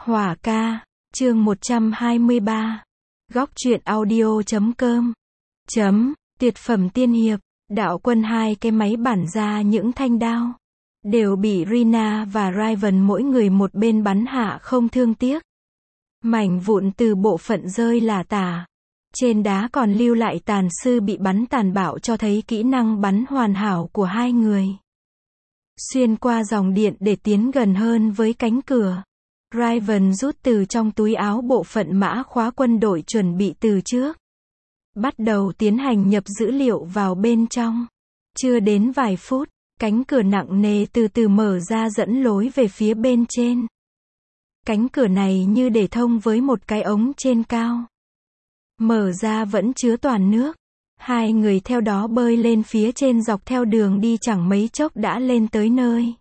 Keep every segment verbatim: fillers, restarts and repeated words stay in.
Hỏa ca, chương một trăm hai mươi ba. Góc truyện audio chấm com. Chấm, tuyệt phẩm tiên hiệp, đạo quân hai cái máy bản ra những thanh đao. Đều bị Rina và Raven mỗi người một bên bắn hạ không thương tiếc. Mảnh vụn từ bộ phận rơi lả tả. Trên đá còn lưu lại tàn sư bị bắn tàn bạo cho thấy kỹ năng bắn hoàn hảo của hai người. Xuyên qua dòng điện để tiến gần hơn với cánh cửa. Raven rút từ trong túi áo bộ phận mã khóa quân đội chuẩn bị từ trước. Bắt đầu tiến hành nhập dữ liệu vào bên trong. Chưa đến vài phút, cánh cửa nặng nề từ từ mở ra dẫn lối về phía bên trên. Cánh cửa này như để thông với một cái ống trên cao. Mở ra vẫn chứa toàn nước. Hai người theo đó bơi lên phía trên dọc theo đường đi chẳng mấy chốc đã lên tới nơi.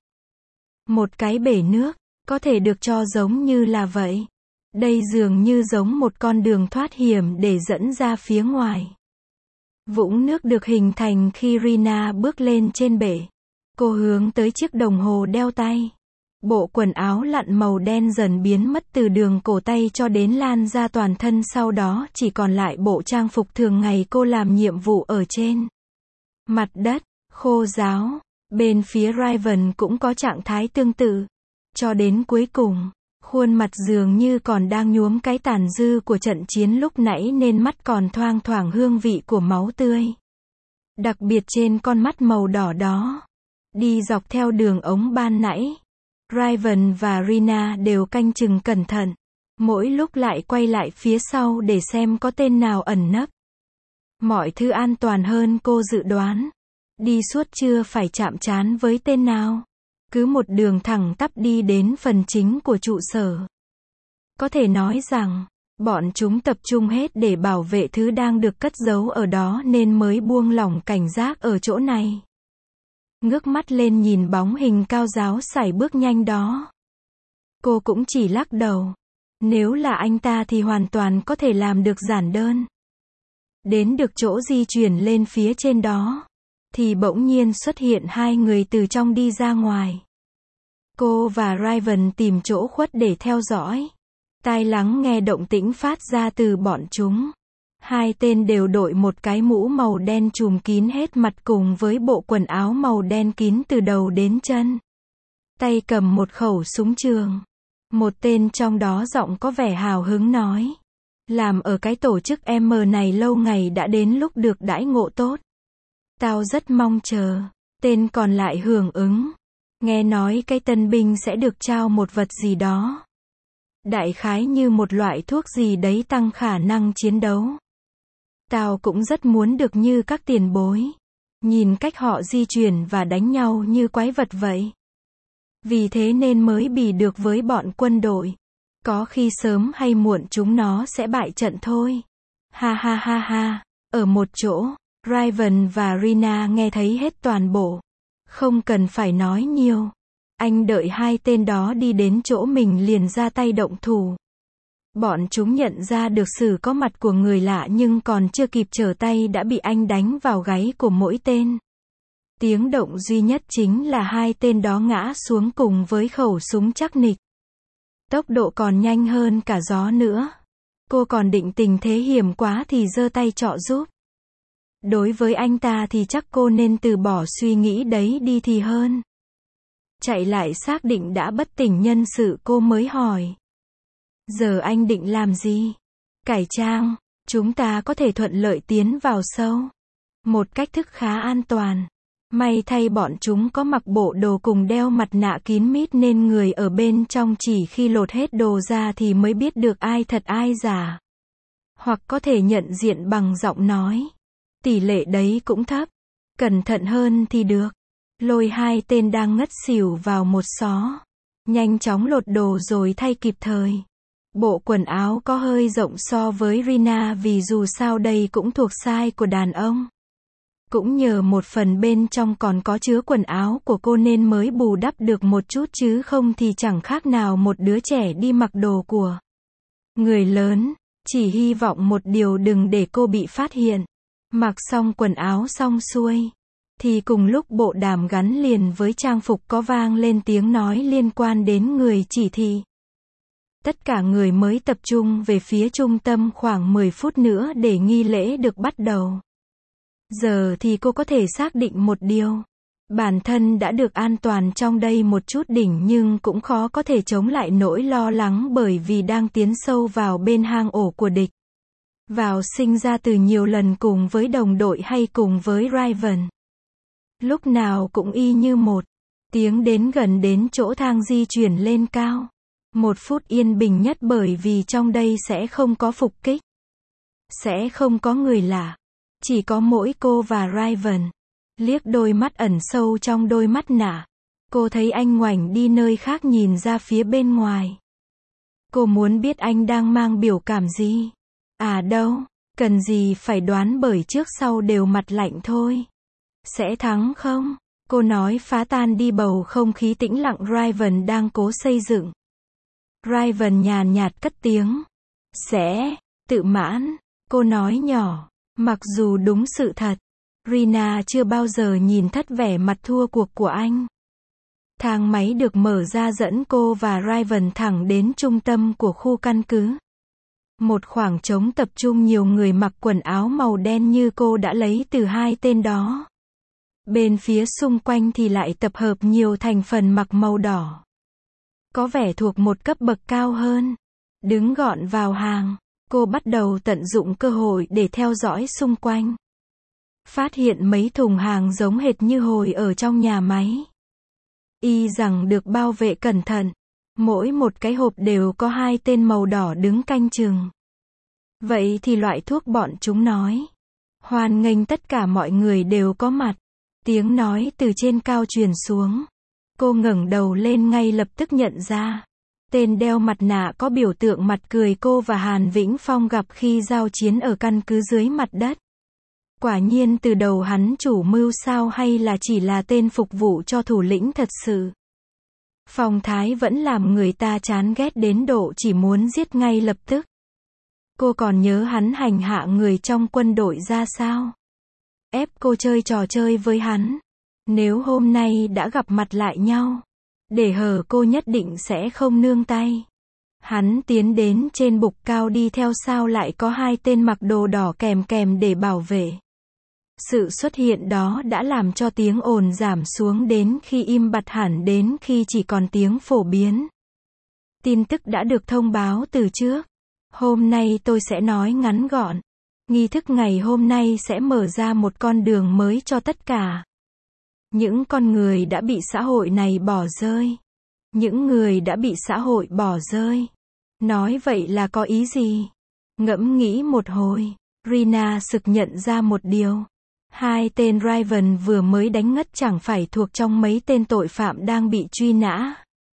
Một cái bể nước, có thể được cho giống như là vậy. Đây dường như giống một con đường thoát hiểm để dẫn ra phía ngoài. Vũng nước được hình thành khi Rina bước lên trên bể. Cô hướng tới chiếc đồng hồ đeo tay. Bộ quần áo lặn màu đen dần biến mất từ đường cổ tay cho đến lan ra toàn thân, sau đó chỉ còn lại bộ trang phục thường ngày cô làm nhiệm vụ ở trên. Mặt đất, khô ráo. Bên phía Raven cũng có trạng thái tương tự. Cho đến cuối cùng, khuôn mặt dường như còn đang nhuốm cái tàn dư của trận chiến lúc nãy nên mắt còn thoang thoảng hương vị của máu tươi. Đặc biệt trên con mắt màu đỏ đó. Đi dọc theo đường ống ban nãy. Raven và Rina đều canh chừng cẩn thận. Mỗi lúc lại quay lại phía sau để xem có tên nào ẩn nấp. Mọi thứ an toàn hơn cô dự đoán. Đi suốt chưa phải chạm trán với tên nào. Cứ một đường thẳng tắp đi đến phần chính của trụ sở. Có thể nói rằng, bọn chúng tập trung hết để bảo vệ thứ đang được cất giấu ở đó nên mới buông lỏng cảnh giác ở chỗ này. Ngước mắt lên nhìn bóng hình cao ráo sải bước nhanh đó. Cô cũng chỉ lắc đầu. Nếu là anh ta thì hoàn toàn có thể làm được giản đơn. Đến được chỗ di chuyển lên phía trên đó. Thì bỗng nhiên xuất hiện hai người từ trong đi ra ngoài. Cô và Raven tìm chỗ khuất để theo dõi. Tai lắng nghe động tĩnh phát ra từ bọn chúng. Hai tên đều đội một cái mũ màu đen trùm kín hết mặt cùng với bộ quần áo màu đen kín từ đầu đến chân. Tay cầm một khẩu súng trường. Một tên trong đó giọng có vẻ hào hứng nói. Làm ở cái tổ chức M này lâu ngày đã đến lúc được đãi ngộ tốt. Tao rất mong chờ. Tên còn lại hưởng ứng. Nghe nói cái tân binh sẽ được trao một vật gì đó. Đại khái như một loại thuốc gì đấy tăng khả năng chiến đấu. Tao cũng rất muốn được như các tiền bối. Nhìn cách họ di chuyển và đánh nhau như quái vật vậy. Vì thế nên mới bì được với bọn quân đội. Có khi sớm hay muộn chúng nó sẽ bại trận thôi. Ha ha ha ha. Ở một chỗ, Raven và Rina nghe thấy hết toàn bộ. Không cần phải nói nhiều. Anh đợi hai tên đó đi đến chỗ mình liền ra tay động thủ. Bọn chúng nhận ra được sự có mặt của người lạ nhưng còn chưa kịp trở tay đã bị anh đánh vào gáy của mỗi tên. Tiếng động duy nhất chính là hai tên đó ngã xuống cùng với khẩu súng chắc nịch. Tốc độ còn nhanh hơn cả gió nữa. Cô còn định tình thế hiểm quá thì giơ tay trọ giúp. Đối với anh ta thì chắc cô nên từ bỏ suy nghĩ đấy đi thì hơn. Chạy lại xác định đã bất tỉnh nhân sự cô mới hỏi. Giờ anh định làm gì? Cải trang, chúng ta có thể thuận lợi tiến vào sâu. Một cách thức khá an toàn. May thay bọn chúng có mặc bộ đồ cùng đeo mặt nạ kín mít nên người ở bên trong chỉ khi lột hết đồ ra thì mới biết được ai thật ai giả. Hoặc có thể nhận diện bằng giọng nói. Tỷ lệ đấy cũng thấp. Cẩn thận hơn thì được. Lôi hai tên đang ngất xỉu vào một xó. Nhanh chóng lột đồ rồi thay kịp thời. Bộ quần áo có hơi rộng so với Rina vì dù sao đây cũng thuộc size của đàn ông. Cũng nhờ một phần bên trong còn có chứa quần áo của cô nên mới bù đắp được một chút chứ không thì chẳng khác nào một đứa trẻ đi mặc đồ của người lớn. Chỉ hy vọng một điều đừng để cô bị phát hiện. Mặc xong quần áo xong xuôi. Thì cùng lúc bộ đàm gắn liền với trang phục có vang lên tiếng nói liên quan đến người chỉ thị. Tất cả người mới tập trung về phía trung tâm khoảng mười phút nữa để nghi lễ được bắt đầu. Giờ thì cô có thể xác định một điều. Bản thân đã được an toàn trong đây một chút đỉnh nhưng cũng khó có thể chống lại nỗi lo lắng bởi vì đang tiến sâu vào bên hang ổ của địch. Vào sinh ra từ nhiều lần cùng với đồng đội hay cùng với Raven. Lúc nào cũng y như một. Tiếng đến gần đến chỗ thang di chuyển lên cao. Một phút yên bình nhất bởi vì trong đây sẽ không có phục kích. Sẽ không có người lạ. Chỉ có mỗi cô và Raven. Liếc đôi mắt ẩn sâu trong đôi mắt nạ. Cô thấy anh ngoảnh đi nơi khác nhìn ra phía bên ngoài. Cô muốn biết anh đang mang biểu cảm gì. À đâu, cần gì phải đoán bởi trước sau đều mặt lạnh thôi. Sẽ thắng không? Cô nói phá tan đi bầu không khí tĩnh lặng Raven đang cố xây dựng. Raven nhàn nhạt cất tiếng. Sẽ, tự mãn, cô nói nhỏ, mặc dù đúng sự thật. Rina chưa bao giờ nhìn thất vẻ mặt thua cuộc của anh. Thang máy được mở ra dẫn cô và Raven thẳng đến trung tâm của khu căn cứ. Một khoảng trống tập trung nhiều người mặc quần áo màu đen như cô đã lấy từ hai tên đó. Bên phía xung quanh thì lại tập hợp nhiều thành phần mặc màu đỏ. Có vẻ thuộc một cấp bậc cao hơn. Đứng gọn vào hàng, cô bắt đầu tận dụng cơ hội để theo dõi xung quanh. Phát hiện mấy thùng hàng giống hệt như hồi ở trong nhà máy. Y rằng được bao vệ cẩn thận. Mỗi một cái hộp đều có hai tên màu đỏ đứng canh chừng. Vậy thì loại thuốc bọn chúng nói. Hoan nghênh tất cả mọi người đều có mặt. Tiếng nói từ trên cao truyền xuống. Cô ngẩng đầu lên ngay lập tức nhận ra. Tên đeo mặt nạ có biểu tượng mặt cười cô và Hàn Vĩnh Phong gặp khi giao chiến ở căn cứ dưới mặt đất. Quả nhiên từ đầu hắn chủ mưu sao hay là chỉ là tên phục vụ cho thủ lĩnh thật sự. Phong thái vẫn làm người ta chán ghét đến độ chỉ muốn giết ngay lập tức. Cô còn nhớ hắn hành hạ người trong quân đội ra sao? Ép cô chơi trò chơi với hắn. Nếu hôm nay đã gặp mặt lại nhau, để hở cô nhất định sẽ không nương tay. Hắn tiến đến trên bục cao đi theo sao lại có hai tên mặc đồ đỏ kèm kèm để bảo vệ. Sự xuất hiện đó đã làm cho tiếng ồn giảm xuống đến khi im bặt hẳn đến khi chỉ còn tiếng phổ biến. Tin tức đã được thông báo từ trước. Hôm nay tôi sẽ nói ngắn gọn. Nghi thức ngày hôm nay sẽ mở ra một con đường mới cho tất cả. Những con người đã bị xã hội này bỏ rơi. Những người đã bị xã hội bỏ rơi. Nói vậy là có ý gì? Ngẫm nghĩ một hồi, Rina sực nhận ra một điều. Hai tên Raven vừa mới đánh ngất chẳng phải thuộc trong mấy tên tội phạm đang bị truy nã.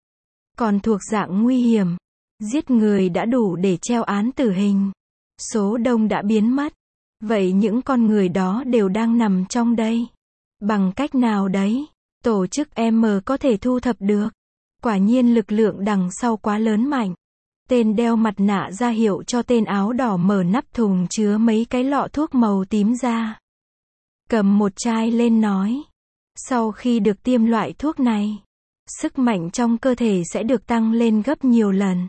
Còn thuộc dạng nguy hiểm. Giết người đã đủ để treo án tử hình. Số đông đã biến mất. Vậy những con người đó đều đang nằm trong đây. Bằng cách nào đấy, tổ chức M có thể thu thập được. Quả nhiên lực lượng đằng sau quá lớn mạnh. Tên đeo mặt nạ ra hiệu cho tên áo đỏ mở nắp thùng chứa mấy cái lọ thuốc màu tím ra. Cầm một chai lên nói. Sau khi được tiêm loại thuốc này, sức mạnh trong cơ thể sẽ được tăng lên gấp nhiều lần.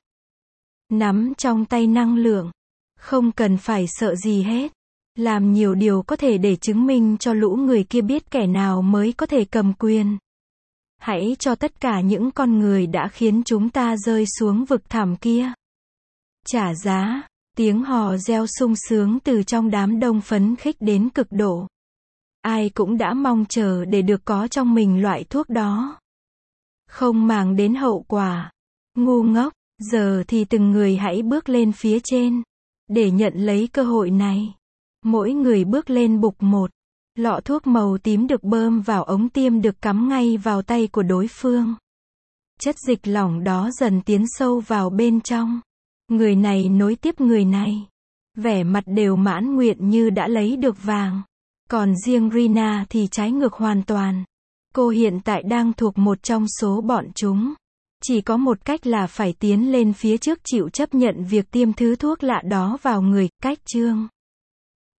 Nắm trong tay năng lượng. Không cần phải sợ gì hết. Làm nhiều điều có thể để chứng minh cho lũ người kia biết kẻ nào mới có thể cầm quyền. Hãy cho tất cả những con người đã khiến chúng ta rơi xuống vực thẳm kia trả giá. Tiếng hò reo sung sướng từ trong đám đông phấn khích đến cực độ. Ai cũng đã mong chờ để được có trong mình loại thuốc đó. Không màng đến hậu quả. Ngu ngốc, giờ thì từng người hãy bước lên phía trên. Để nhận lấy cơ hội này. Mỗi người bước lên bục một. Lọ thuốc màu tím được bơm vào ống tiêm được cắm ngay vào tay của đối phương. Chất dịch lỏng đó dần tiến sâu vào bên trong. Người này nối tiếp người này. Vẻ mặt đều mãn nguyện như đã lấy được vàng. Còn riêng Rina thì trái ngược hoàn toàn. Cô hiện tại đang thuộc một trong số bọn chúng. Chỉ có một cách là phải tiến lên phía trước chịu chấp nhận việc tiêm thứ thuốc lạ đó vào người. Cách chương